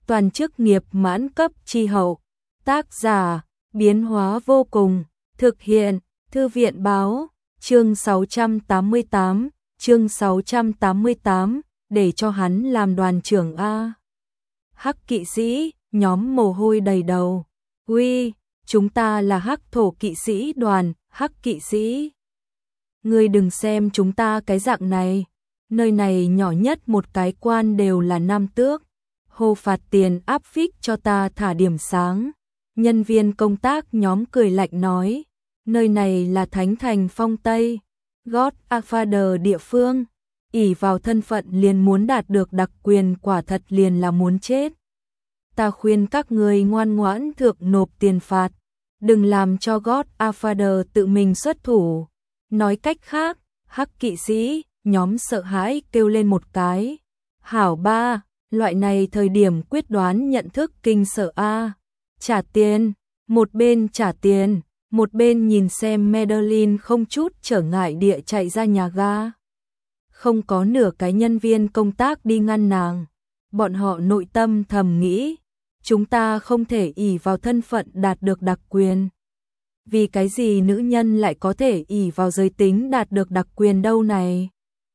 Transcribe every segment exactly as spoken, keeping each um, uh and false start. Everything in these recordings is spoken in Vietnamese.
toàn chức nghiệp mãn cấp chi hậu. Tác giả, biến hóa vô cùng, thực hiện, Thư viện báo, chương sáu trăm tám mươi tám, chương sáu trăm tám mươi tám, để cho hắn làm đoàn trưởng A. Hắc kỵ sĩ, nhóm mồ hôi đầy đầu. Uy, chúng ta là Hắc thổ kỵ sĩ đoàn, Hắc kỵ sĩ. Ngươi đừng xem chúng ta cái dạng này, nơi này nhỏ nhất một cái quan đều là nam tước. Hô phạt tiền áp phích cho ta thả điểm sáng. Nhân viên công tác nhóm cười lạnh nói, nơi này là thánh thành phong Tây, Godfather địa phương, ỷ vào thân phận liền muốn đạt được đặc quyền quả thật liền là muốn chết. Ta khuyên các người ngoan ngoãn thượng nộp tiền phạt, đừng làm cho Godfather tự mình xuất thủ. Nói cách khác, Hắc kỵ sĩ, nhóm sợ hãi kêu lên một cái. Hảo ba, loại này thời điểm quyết đoán nhận thức kinh sợ A. Trả tiền, một bên trả tiền, một bên nhìn xem Madeline không chút trở ngại địa chạy ra nhà ga. Không có nửa cái nhân viên công tác đi ngăn nàng. Bọn họ nội tâm thầm nghĩ, chúng ta không thể ỷ vào thân phận đạt được đặc quyền. Vì cái gì nữ nhân lại có thể ỷ vào giới tính đạt được đặc quyền đâu này?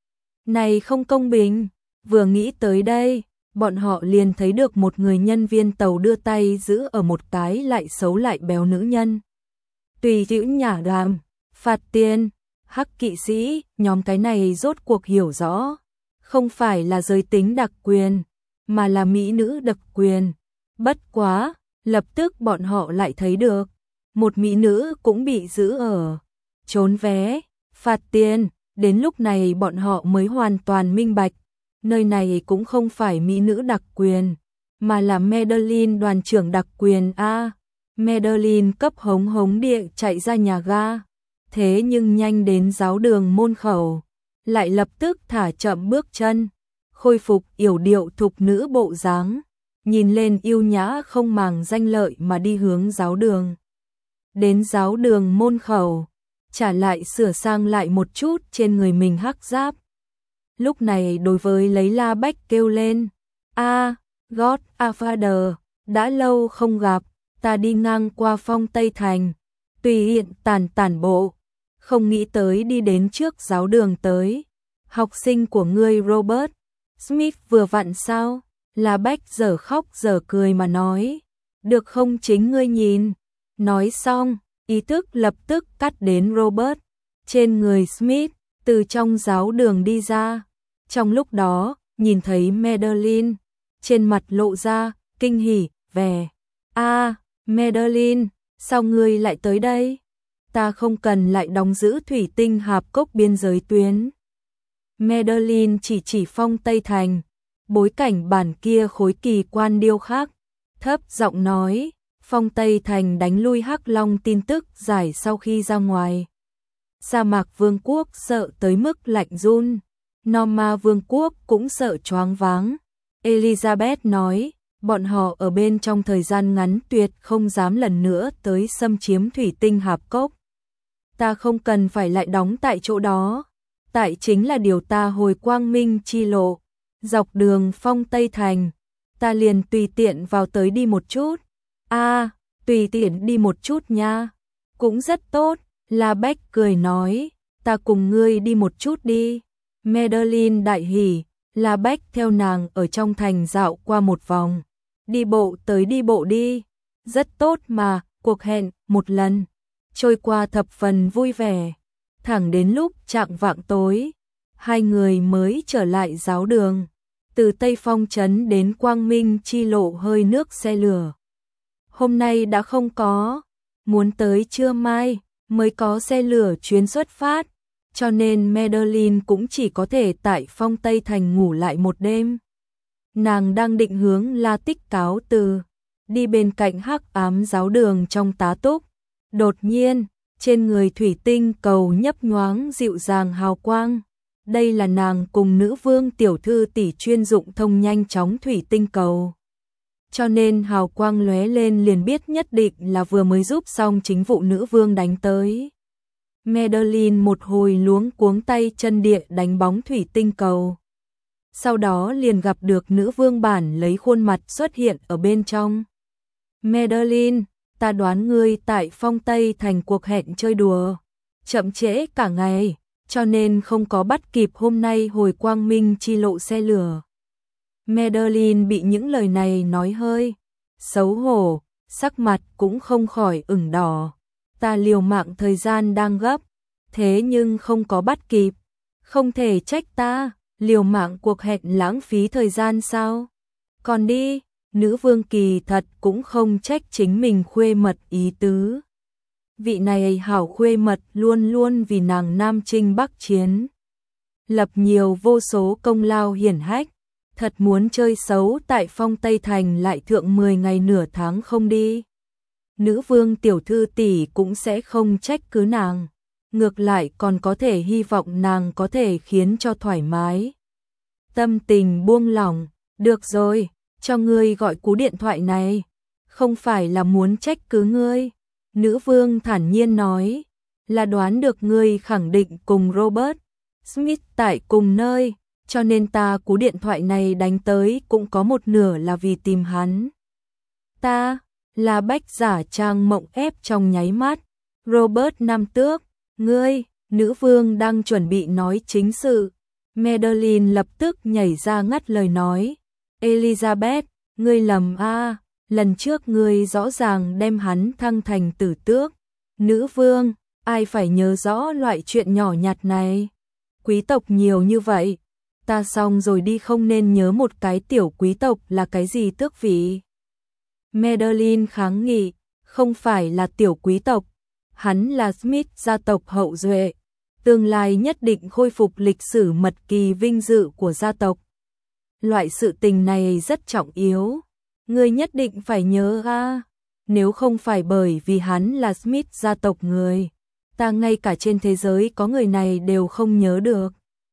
Này không công bình, vừa nghĩ tới đây, bọn họ liền thấy được một người nhân viên tàu đưa tay giữ ở một cái lại xấu lại béo nữ nhân. Tùy hữu nhả đàm, phạt tiền, Hắc kỵ sĩ, nhóm cái này rốt cuộc hiểu rõ. Không phải là giới tính đặc quyền, mà là mỹ nữ đặc quyền. Bất quá, lập tức bọn họ lại thấy được. Một mỹ nữ cũng bị giữ ở, trốn vé, phạt tiền. Đến lúc này bọn họ mới hoàn toàn minh bạch. Nơi này cũng không phải mỹ nữ đặc quyền, mà là Madeline đoàn trưởng đặc quyền A. Madeline cấp hống hống địa chạy ra nhà ga. Thế nhưng nhanh đến giáo đường môn khẩu, lại lập tức thả chậm bước chân, khôi phục yểu điệu thục nữ bộ dáng, nhìn lên yêu nhã không màng danh lợi mà đi hướng giáo đường. Đến giáo đường môn khẩu, trả lại sửa sang lại một chút trên người mình hắc giáp. Lúc này đối với lấy La Bách kêu lên, a Godfather, đã lâu không gặp, ta đi ngang qua phong Tây Thành, tùy hiện tàn tản bộ, không nghĩ tới đi đến trước giáo đường tới. Học sinh của ngươi Robert Smith vừa vặn sao? La Bách giờ khóc giờ cười mà nói, được không chính ngươi nhìn. Nói xong, ý thức lập tức cắt đến Robert. Trên người Smith, từ trong giáo đường đi ra. Trong lúc đó, nhìn thấy Madeline, trên mặt lộ ra, kinh hỉ, vẻ. a Madeline, sao ngươi lại tới đây? Ta không cần lại đóng giữ thủy tinh hạp cốc biên giới tuyến. Madeline chỉ chỉ phong Tây Thành, bối cảnh bản kia khối kỳ quan điêu khắc, thấp giọng nói, phong Tây Thành đánh lui Hắc Long tin tức giải sau khi ra ngoài. Sa mạc vương quốc sợ tới mức lạnh run, Norma vương quốc cũng sợ choáng váng. Elizabeth nói, bọn họ ở bên trong thời gian ngắn tuyệt không dám lần nữa tới xâm chiếm thủy tinh hạp cốc. Ta không cần phải lại đóng tại chỗ đó, tại chính là điều ta hồi quang minh chi lộ, dọc đường phong Tây Thành, ta liền tùy tiện vào tới đi một chút. a à, tùy tiện đi một chút nha, cũng rất tốt. La Bách cười nói, ta cùng ngươi đi một chút đi. Madeline đại hỉ, La Bách theo nàng ở trong thành dạo qua một vòng, đi bộ tới đi bộ đi, rất tốt mà. Cuộc hẹn một lần trôi qua thập phần vui vẻ, thẳng đến lúc chạng vạng tối, hai người mới trở lại giáo đường. Từ Tây Phong trấn đến Quang Minh chi lộ hơi nước xe lửa, hôm nay đã không có, muốn tới trưa mai mới có xe lửa chuyến xuất phát, cho nên Madeline cũng chỉ có thể tại phong Tây Thành ngủ lại một đêm. Nàng đang định hướng La Tích cáo từ, đi bên cạnh hắc ám giáo đường trong tá túc. Đột nhiên, trên người thủy tinh cầu nhấp nhoáng dịu dàng hào quang. Đây là nàng cùng nữ vương tiểu thư tỷ chuyên dụng thông nhanh chóng thủy tinh cầu. Cho nên hào quang lóe lên liền biết nhất định là vừa mới giúp xong chính vụ nữ vương đánh tới. Madeline một hồi luống cuống tay chân địa đánh bóng thủy tinh cầu. sau đó liền gặp được nữ vương bản lấy khuôn mặt xuất hiện ở bên trong. Madeline, ta đoán ngươi tại Phong Tây thành cuộc hẹn chơi đùa, chậm trễ cả ngày, cho nên không có bắt kịp hôm nay hồi quang minh chi lộ xe lửa. Madeline bị những lời này nói hơi xấu hổ, sắc mặt cũng không khỏi ửng đỏ. Ta liều mạng thời gian đang gấp, thế nhưng không có bắt kịp, không thể trách ta, liều mạng cuộc hẹn lãng phí thời gian sao? Còn đi, nữ vương kỳ thật cũng không trách chính mình khuê mật ý tứ. Vị này hảo khuê mật luôn luôn vì nàng Nam Chinh Bắc Chiến, lập nhiều vô số công lao hiển hách, thật muốn chơi xấu tại Phong Tây Thành lại thượng mười ngày nửa tháng không đi. Nữ vương tiểu thư tỷ cũng sẽ không trách cứ nàng, ngược lại còn có thể hy vọng nàng có thể khiến cho thoải mái. Tâm tình buông lỏng, được rồi, cho ngươi gọi cú điện thoại này, không phải là muốn trách cứ ngươi. Nữ vương thản nhiên nói, là đoán được ngươi khẳng định cùng Robert Smith tại cùng nơi, cho nên ta cú điện thoại này đánh tới cũng có một nửa là vì tìm hắn. Ta, là Bách giả trang mộng ép trong nháy mắt. Robert Nam Tước, ngươi, nữ vương đang chuẩn bị nói chính sự. Madeline lập tức nhảy ra ngắt lời nói, Elizabeth, ngươi lầm a, lần trước ngươi rõ ràng đem hắn thăng thành tử tước. Nữ vương, ai phải nhớ rõ loại chuyện nhỏ nhặt này. Quý tộc nhiều như vậy, ta xong rồi đi không nên nhớ một cái tiểu quý tộc là cái gì tước vị. Madeline kháng nghị, không phải là tiểu quý tộc, hắn là Smith gia tộc hậu duệ, tương lai nhất định khôi phục lịch sử mật kỳ vinh dự của gia tộc. Loại sự tình này rất trọng yếu, ngươi nhất định phải nhớ a, nếu không phải bởi vì hắn là Smith gia tộc người, ta ngay cả trên thế giới có người này đều không nhớ được.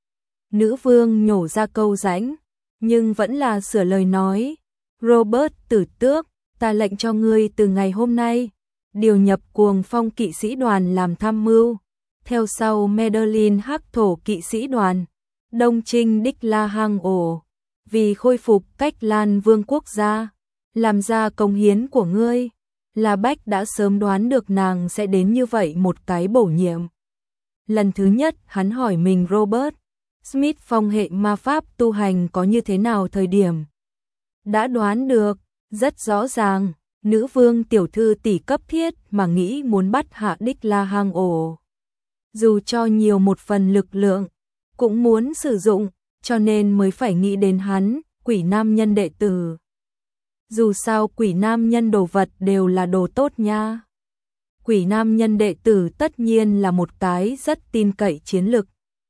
Nữ vương nhổ ra câu rãnh, nhưng vẫn là sửa lời nói, Robert tử tước, ta lệnh cho ngươi từ ngày hôm nay điều nhập Cuồng Phong kỵ sĩ đoàn làm tham mưu, theo sau Madeline hắc thổ kỵ sĩ đoàn, đông trinh đích la hang ổ, vì khôi phục cách Lan Vương quốc gia, làm ra công hiến của ngươi. Là Bách đã sớm đoán được nàng sẽ đến như vậy một cái bổ nhiệm. Lần thứ nhất hắn hỏi mình Robert Smith phong hệ ma pháp tu hành có như thế nào thời điểm. Đã đoán được, rất rõ ràng, nữ vương tiểu thư tỷ cấp thiết mà nghĩ muốn bắt hạ đích la hang ổ. Dù cho nhiều một phần lực lượng, cũng muốn sử dụng, cho nên mới phải nghĩ đến hắn, quỷ nam nhân đệ tử. Dù sao quỷ nam nhân đồ vật đều là đồ tốt nha. Quỷ nam nhân đệ tử tất nhiên là một cái rất tin cậy chiến lực.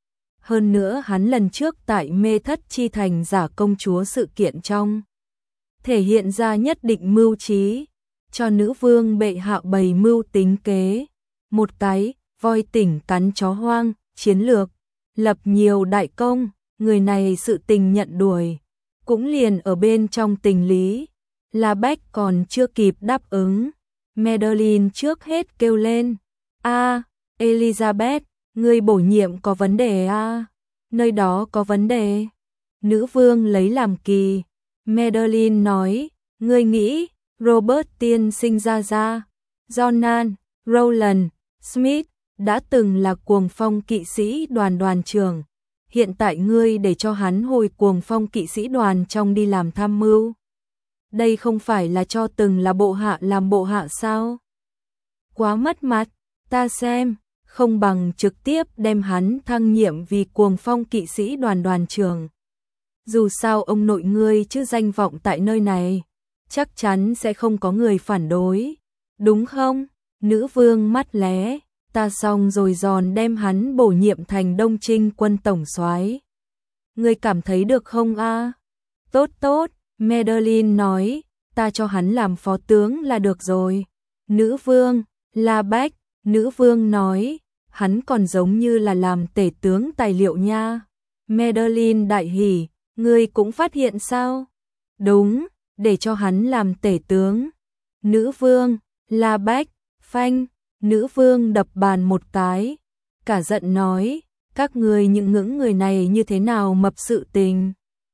Hơn nữa hắn lần trước tại Mê Thất Chi Thành giả công chúa sự kiện trong, thể hiện ra nhất định mưu trí, cho nữ vương bệ hạ bày mưu tính kế. Một cái, voi tỉnh cắn chó hoang, chiến lược, lập nhiều đại công, người này sự tình nhận đuổi, cũng liền ở bên trong tình lý. Là Bách còn chưa kịp đáp ứng, Madeline trước hết kêu lên, a, Elizabeth, ngươi bổ nhiệm có vấn đề a, nơi đó có vấn đề. Nữ vương lấy làm kỳ, Madeline nói, ngươi nghĩ, Robert tiên sinh ra ra, Jonan, Rowland, Smith, đã từng là Cuồng Phong kỵ sĩ đoàn đoàn trưởng, hiện tại ngươi để cho hắn hồi Cuồng Phong kỵ sĩ đoàn trong đi làm tham mưu. Đây không phải là cho từng là bộ hạ làm bộ hạ sao? Quá mất mặt, ta xem, không bằng trực tiếp đem hắn thăng nhiệm vì Cuồng Phong kỵ sĩ đoàn đoàn trưởng. Dù sao ông nội ngươi chứ danh vọng tại nơi này, chắc chắn sẽ không có người phản đối, đúng không? Nữ vương mắt lé, ta xong rồi giòn đem hắn bổ nhiệm thành Đông Trinh quân tổng soái. Ngươi cảm thấy được không a? Tốt tốt. Madeline nói, ta cho hắn làm phó tướng là được rồi. Nữ vương, La Bách, nữ vương nói, hắn còn giống như là làm tể tướng tài liệu nha. Madeline đại hỉ, ngươi cũng phát hiện sao? Đúng, để cho hắn làm tể tướng. Nữ vương, La Bách, phanh, nữ vương đập bàn một cái, cả giận nói, các ngươi những ngưỡng người này như thế nào mập sự tình.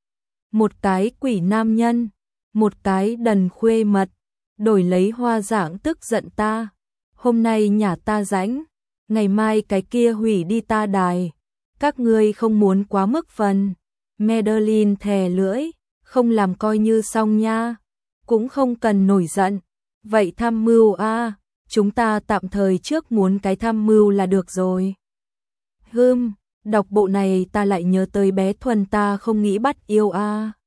một cái quỷ nam nhân, một cái đần khuê mật, đổi lấy Hoa Giảng tức giận ta. Hôm nay nhà ta rãnh, ngày mai cái kia hủy đi ta đài. Các ngươi không muốn quá mức phần. Madeline thè lưỡi, không làm coi như xong nha. Cũng không cần nổi giận. Vậy tham mưu a, chúng ta tạm thời trước muốn cái tham mưu là được rồi. Hừm, đọc bộ này ta lại nhớ tới bé Thuần ta không nghĩ bắt yêu a.